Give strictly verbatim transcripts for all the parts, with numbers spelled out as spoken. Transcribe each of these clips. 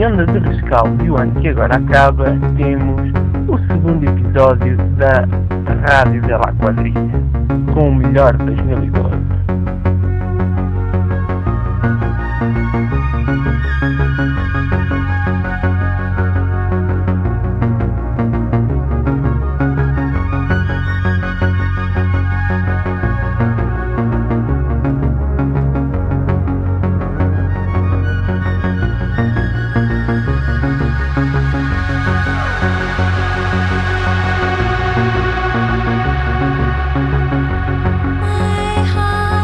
em onda de rescaldo do ano que agora acaba, temos o segundo episódio da Rádio de la Quadrilha, com o melhor de dois mil e doze. My heart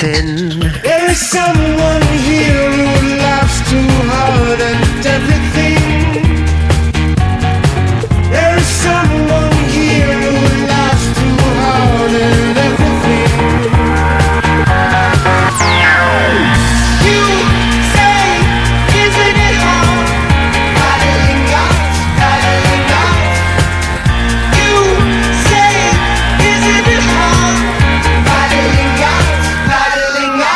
thin. There is someone here who laughs too hard at everything. There is someone here who laughs too hard at everything. You say, isn't it hard? Paddling out, paddling out. You say, isn't it hard? Paddling out, paddling out.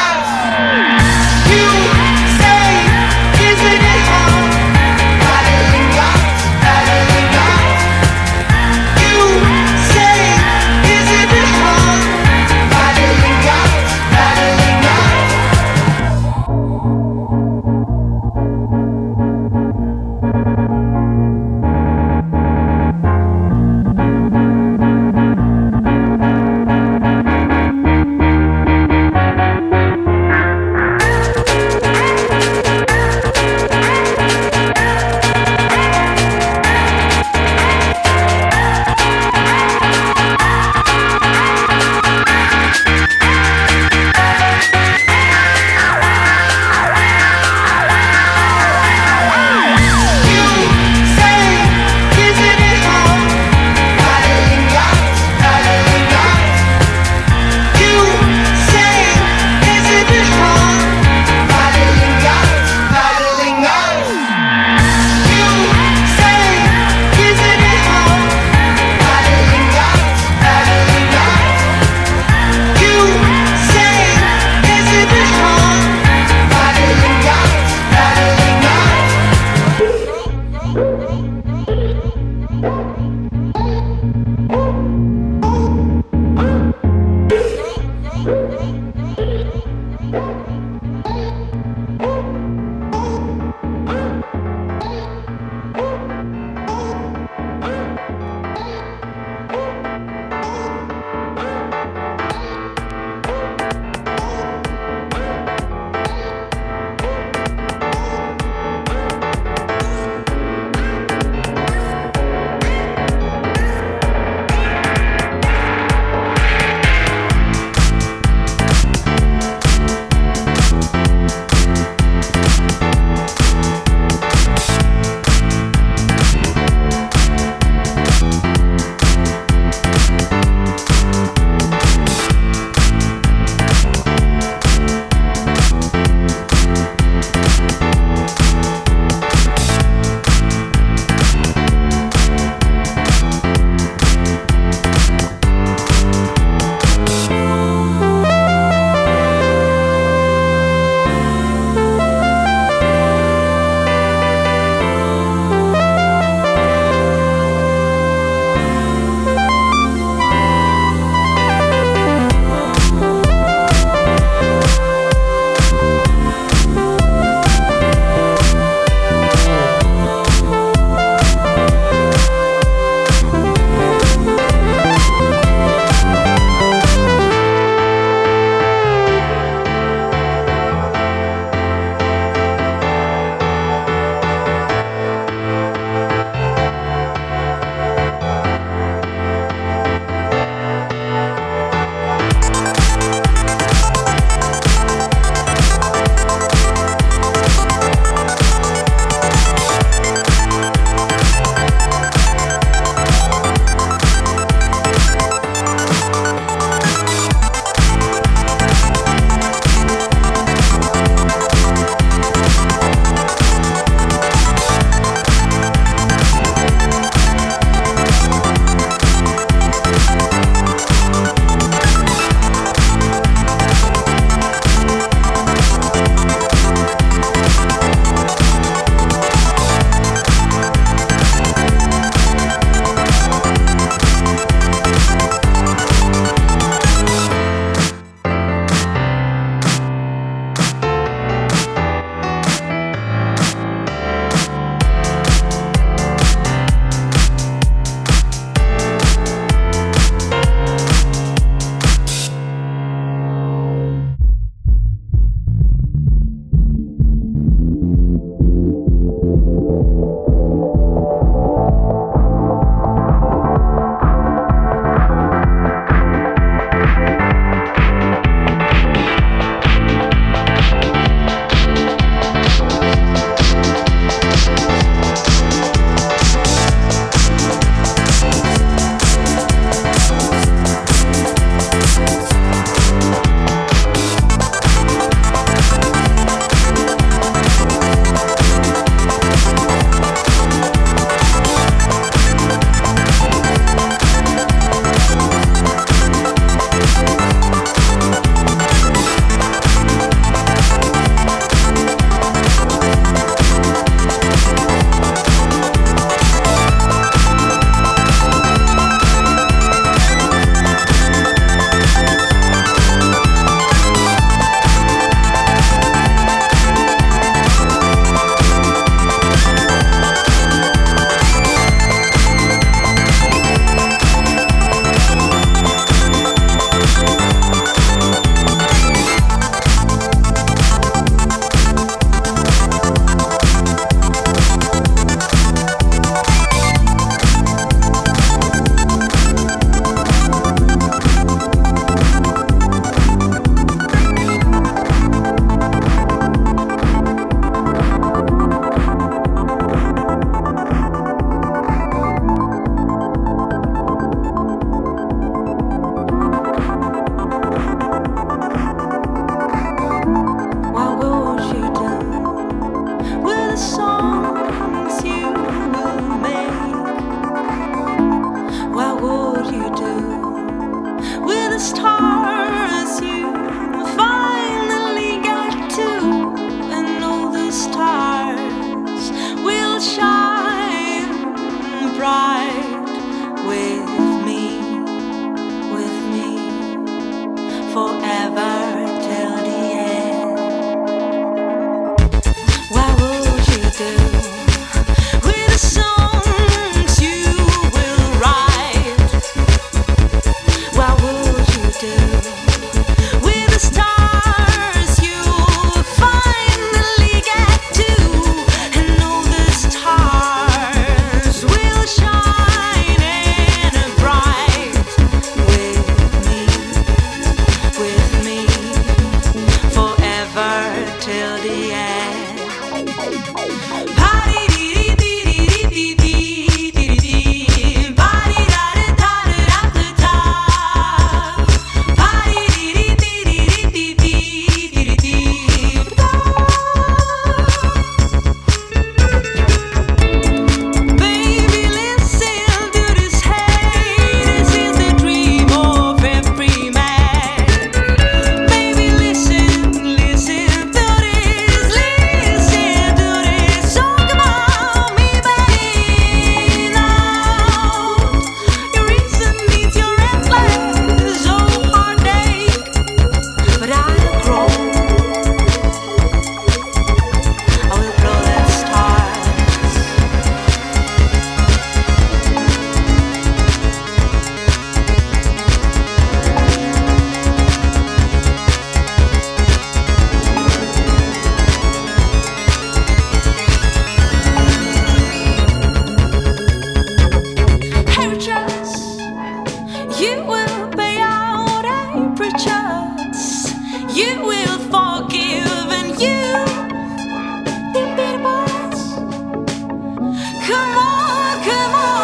reach us, you will forgive and you, you better boys. Come on, come on.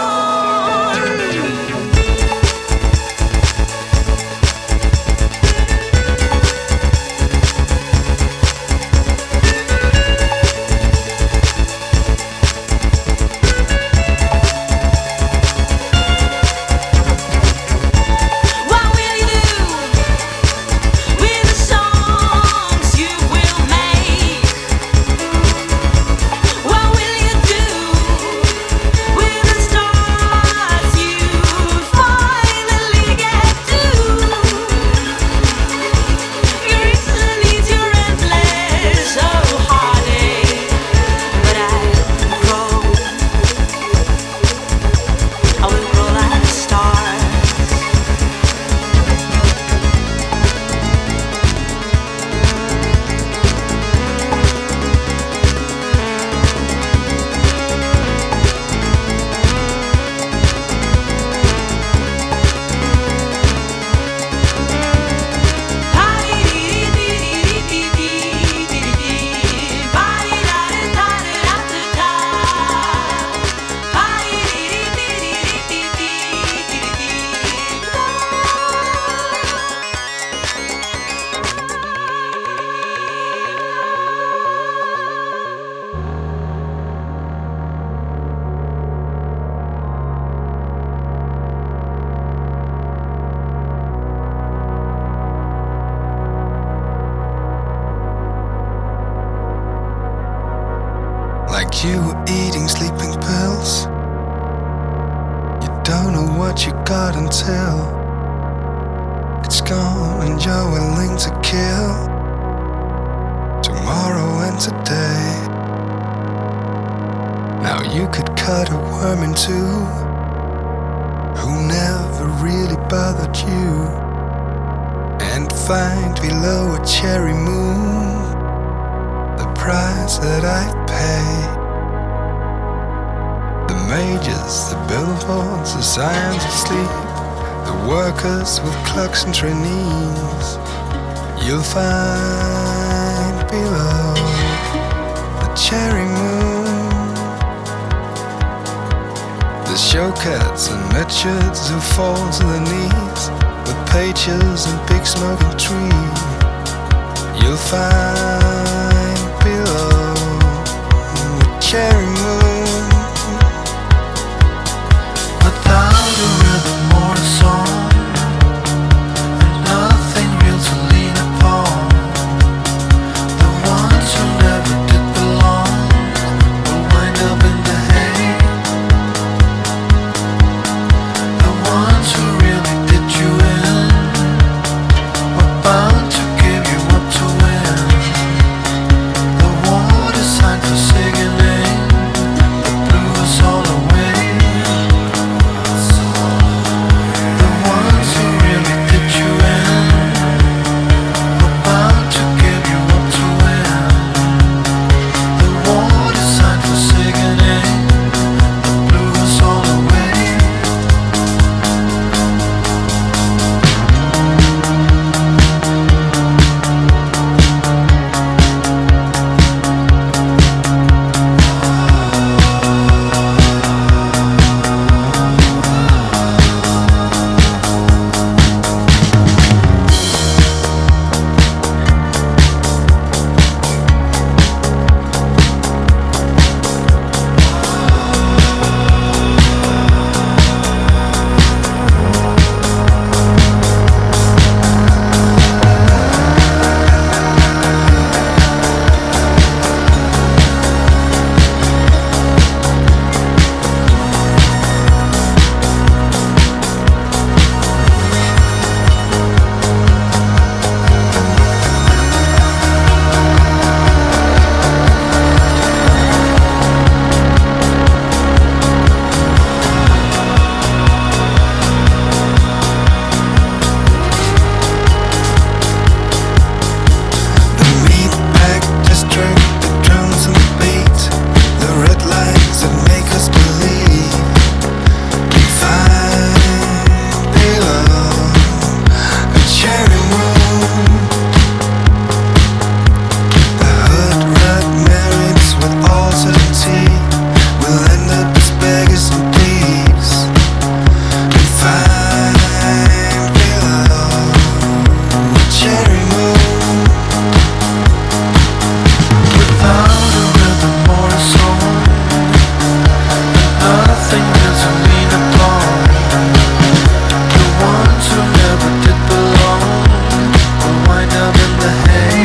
Like you were eating sleeping pills. You don't know what you got until it's gone and you're willing to kill tomorrow and today. Now you could cut a worm in two who never really bothered you, and find below a cherry moon the price that I pay. The majors, the billboards, the signs of sleep, the workers with clocks and trainees, you'll find below the cherry moon the showcats and Richards who fall to their knees with pages and big smoking trees. You'll find below the cherry moon without a rhythm or a song, and nothing real to lean upon. The ones who never did belong will wind up in the hay. The ones who really did you in were bound to give you up to win. The war designed for singing cherry moon. Without a rhythm or a song, nothing doesn't mean a long. The ones who never did belong will wind up in the hay.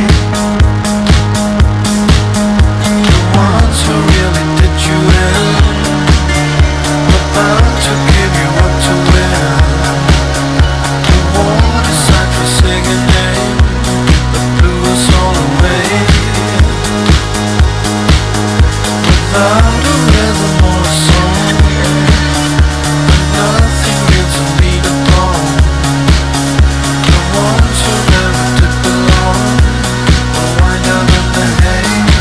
The ones who really did you in were bound to give you up to win. The war decide for singing name that blew us all away. Without a rhythm or a song, nothing gets a beat upon. The ones who never did belong will wind up in the hay.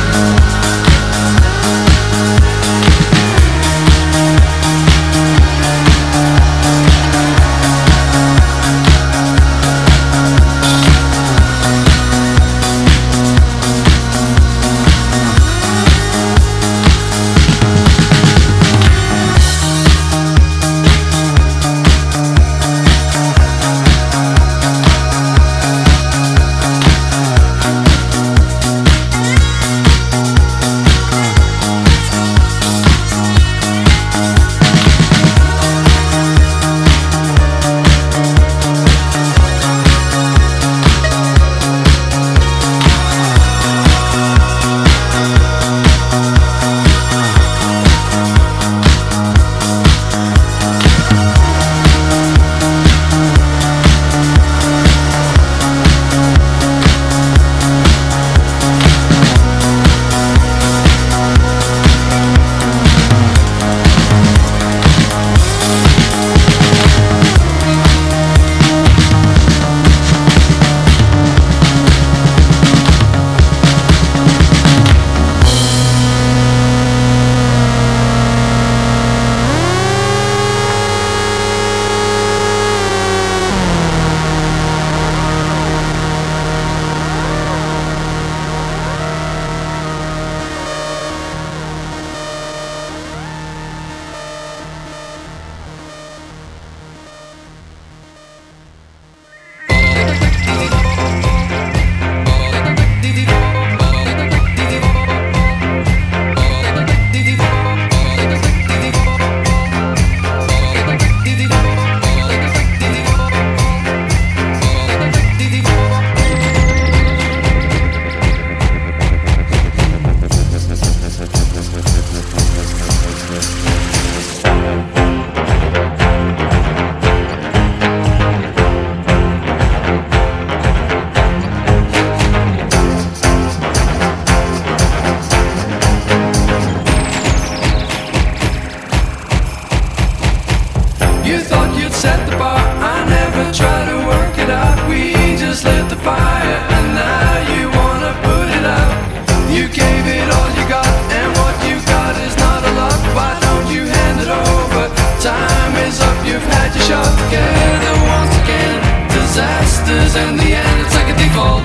You thought you'd set the bar, I never tried to work it out. We just lit the fire and now you wanna put it out. You gave it all you got and what you got is not a lot. Why don't you hand it over? Time is up, you've had your shot. Together once again, disasters in the end, it's like a default.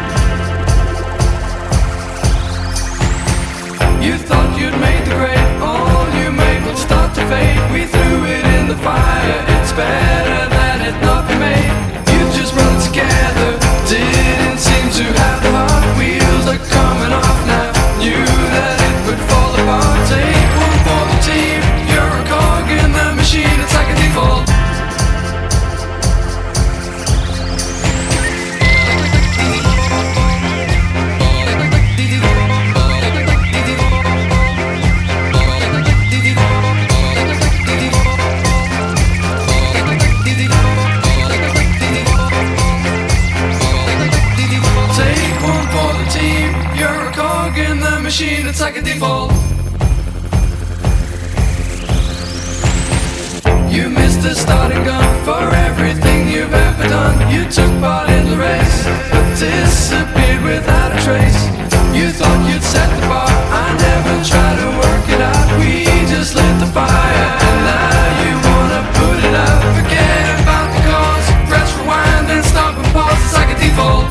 You thought you'd made the grade, all you made would start to fade. We threw it in the fire, it's better that it not be made. You just run together, didn't seem to have the heart. Wheels are coming off now, knew that it would fall apart. Take one for the team, you're a cog in the machine, it's like a default. Machine, it's like a default. You missed the starting gun for everything you've ever done. You took part in the race, but disappeared without a trace. You thought you'd set the bar, I never tried to work it out. We just lit the fire, and now you wanna put it out. Forget about the cause, press rewind and stop and pause, it's like a default.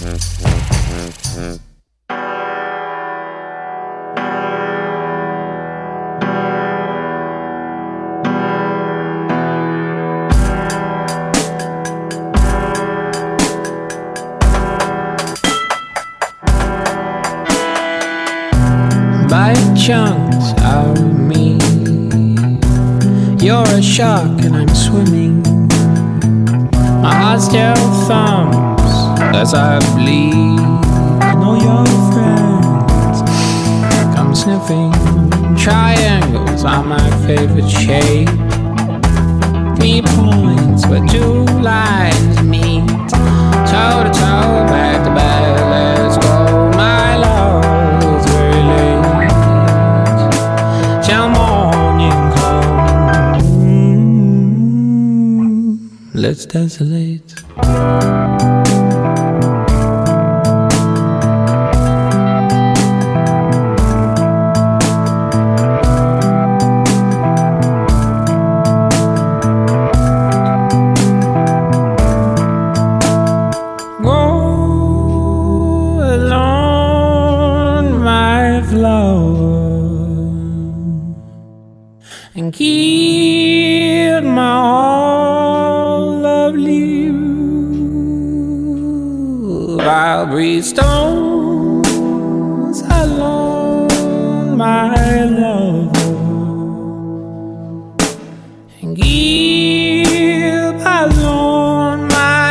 Chunks out of me. You're a shark and I'm swimming. My heart still thumps as I bleed. And all your friends come sniffing. Triangles are my favorite shape. Three points where two lines meet. Toe to toe, back to back, let's go, my love. Till morning come, let's desolate. Go alone, my flower, and keep my all of you. I'll breathe stones alone, my love, and keep alone my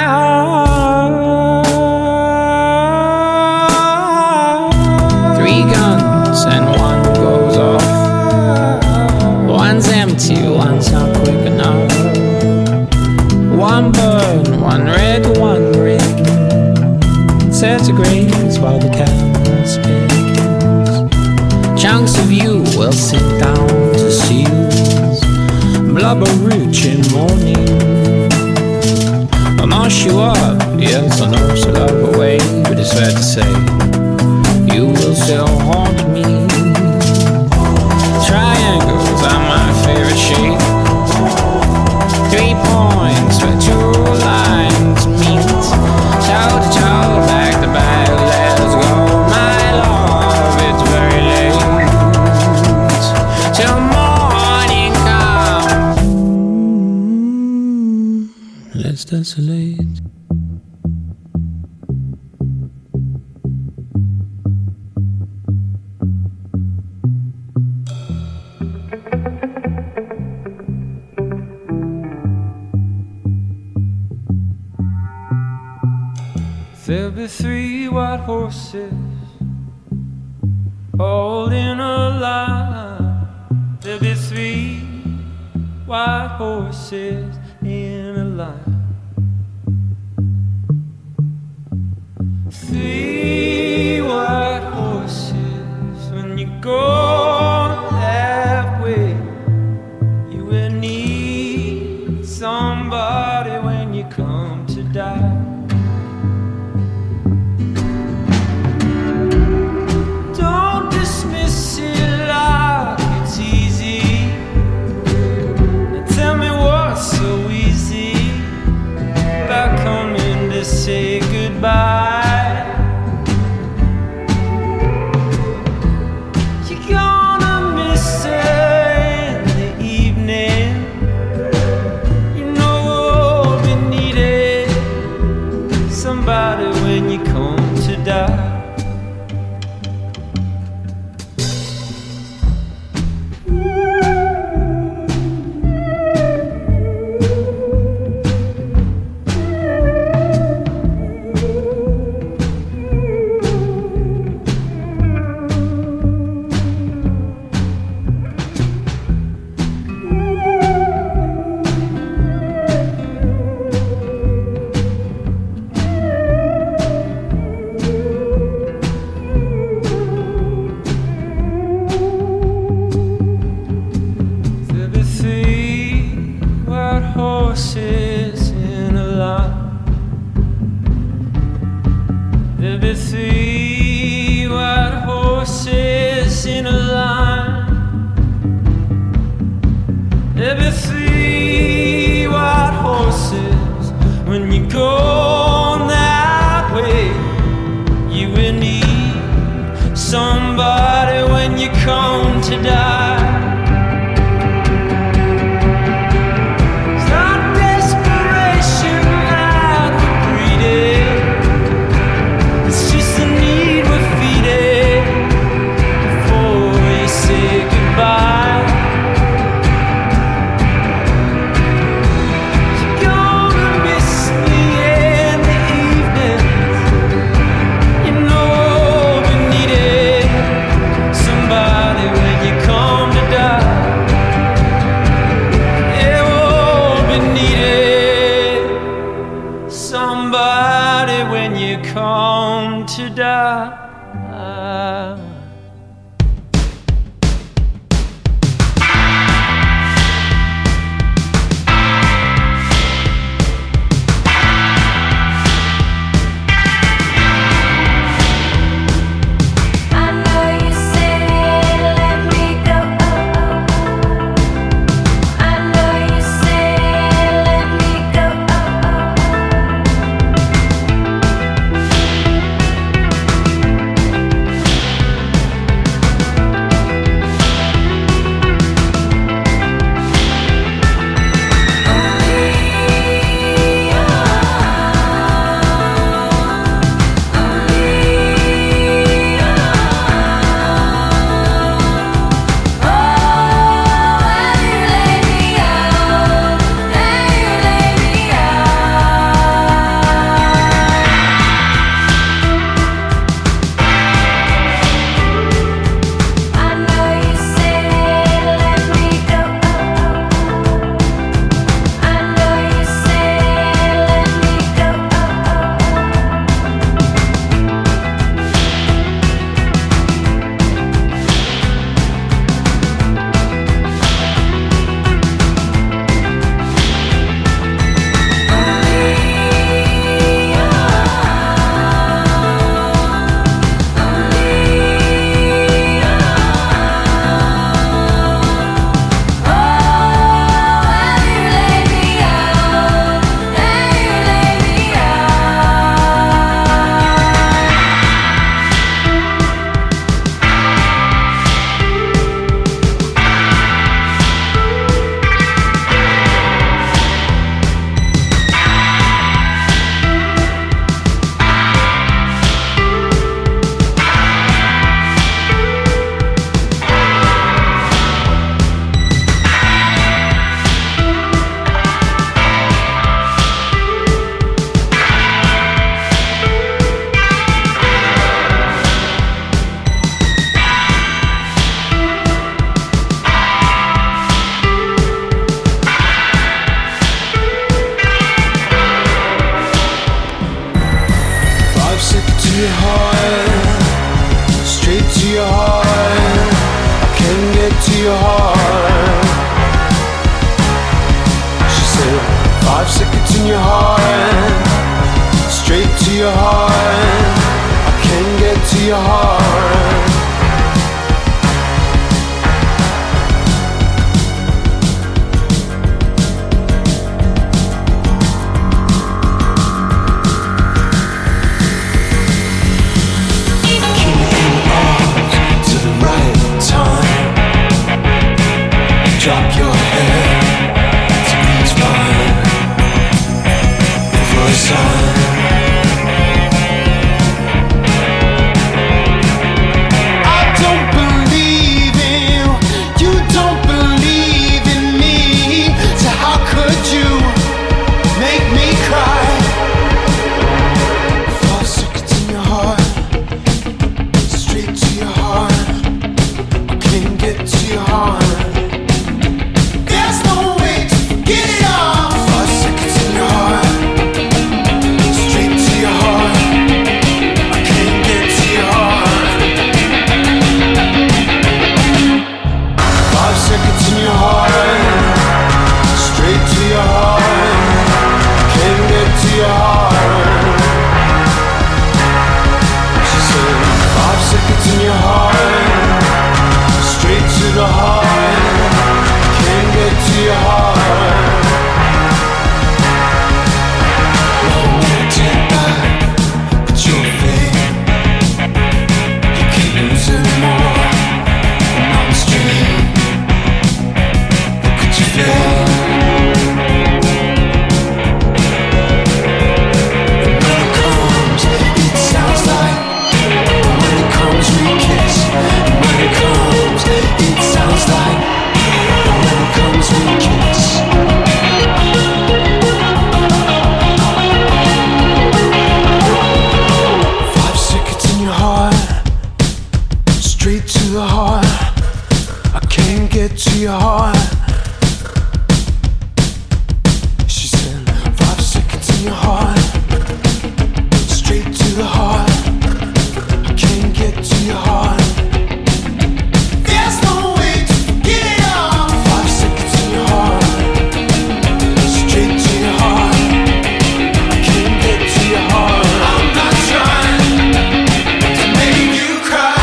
heart. Three guns and one goes off. One's empty, one's not quick enough. One burn, one red, one green. Centigrades while the camera spins. Chunks of you will sit down to seals. Blubber rich in morning. I'll mash you up, yes, I know she'll love away. But it's fair to say, you will still haunt me. Triangles are my favorite shape. Three points where two lines meet. Toe to toe, back to back, let's go, my love. It's very late till morning comes. Let's desolate. There'll be three white horses all in a line. There'll be three white horses in a line. Three white horses. When you go that way, you will need somebody when you come to die. Say goodbye. You're gonna miss her in the evening. You know we'll be needing somebody when you come to die. When you go that way, somebody when you come to die. It's not desperation that we're breeding, it's just the need we're feeding before you say goodbye. You're gonna miss me in the evenings, you know I'll be needing somebody when you come to die. Yeah, we'll be needing somebody when you come to die. I know you say let me go. I know you say let me go. Five seconds in your heart, straight to your heart. I can't get to your heart. Keep your arms to the right time. Drop your head to beats mine. For a sign. the heart. I can't get to your heart. She said, five seconds in your heart. Straight to the heart. I can't get to your heart. There's no way to get it off. Five seconds in your heart. Straight to your heart. I can't get to your heart. I'm not trying to make you cry.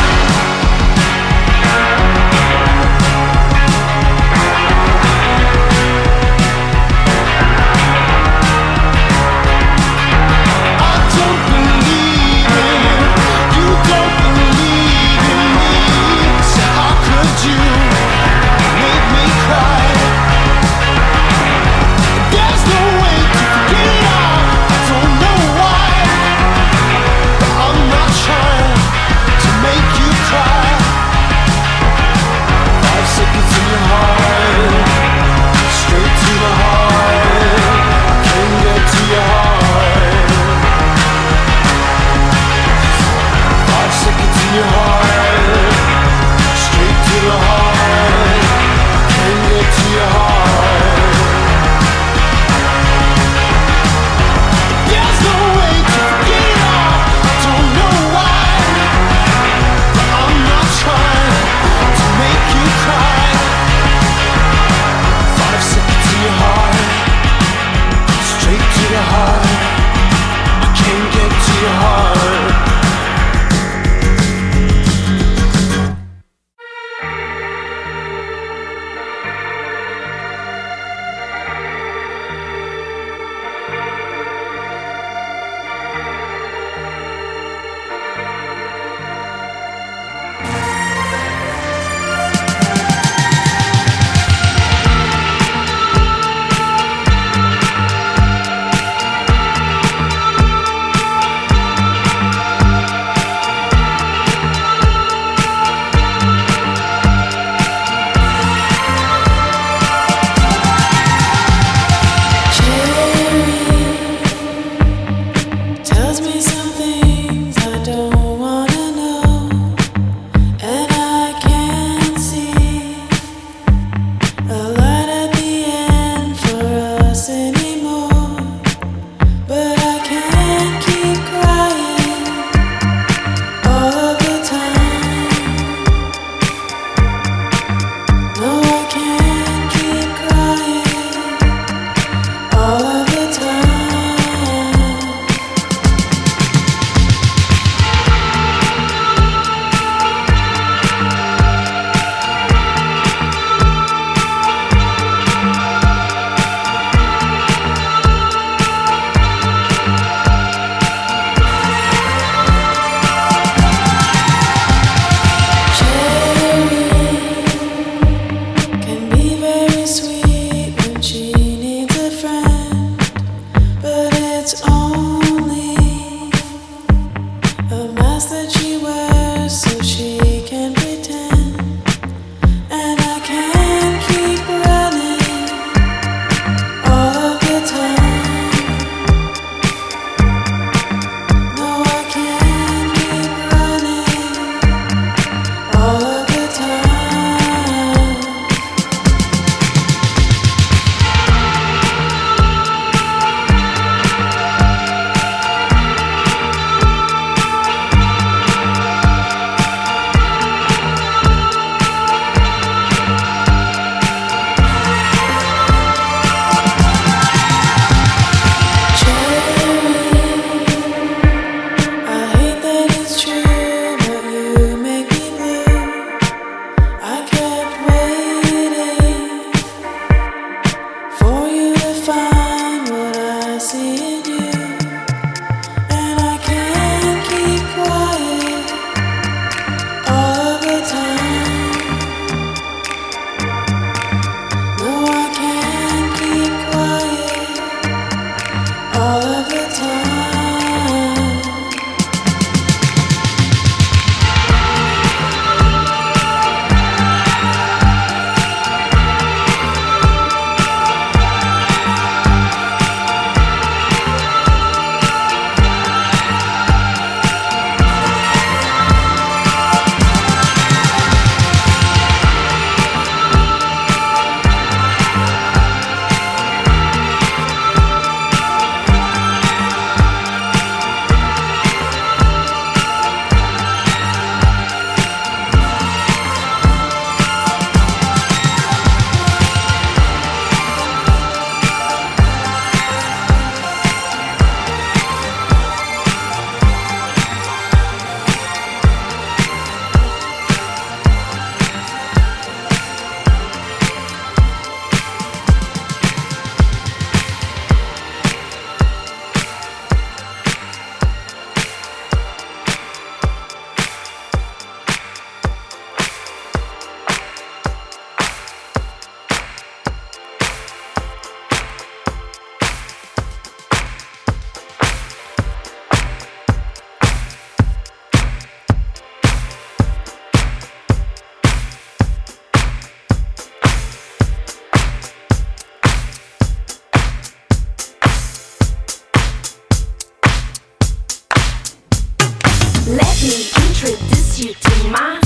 I don't believe in you, don't believe in me. So how could you make me cry? There's no way to forget it all. I don't know why, but I'm not trying to make you cry. Five seconds in your heart, straight to the heart. Can't get to your heart. Five seconds in your heart, straight to the heart. Can't get to your heart. There's no way to forget it all. I don't know why, but I'm not trying to make you cry. Five seconds in your heart, straight to the heart. I can't get to your heart. Tells me some things I don't wanna know, and I can't see a light at the end for us anymore. But I can't keep crying all of the time. No, I can't keep crying all of the time. Can be very sweet when she needs a friend, but it's only a mask that she wears so she can pretend. And I can't keep running all of the time. No, I can't keep running all of the time. you to my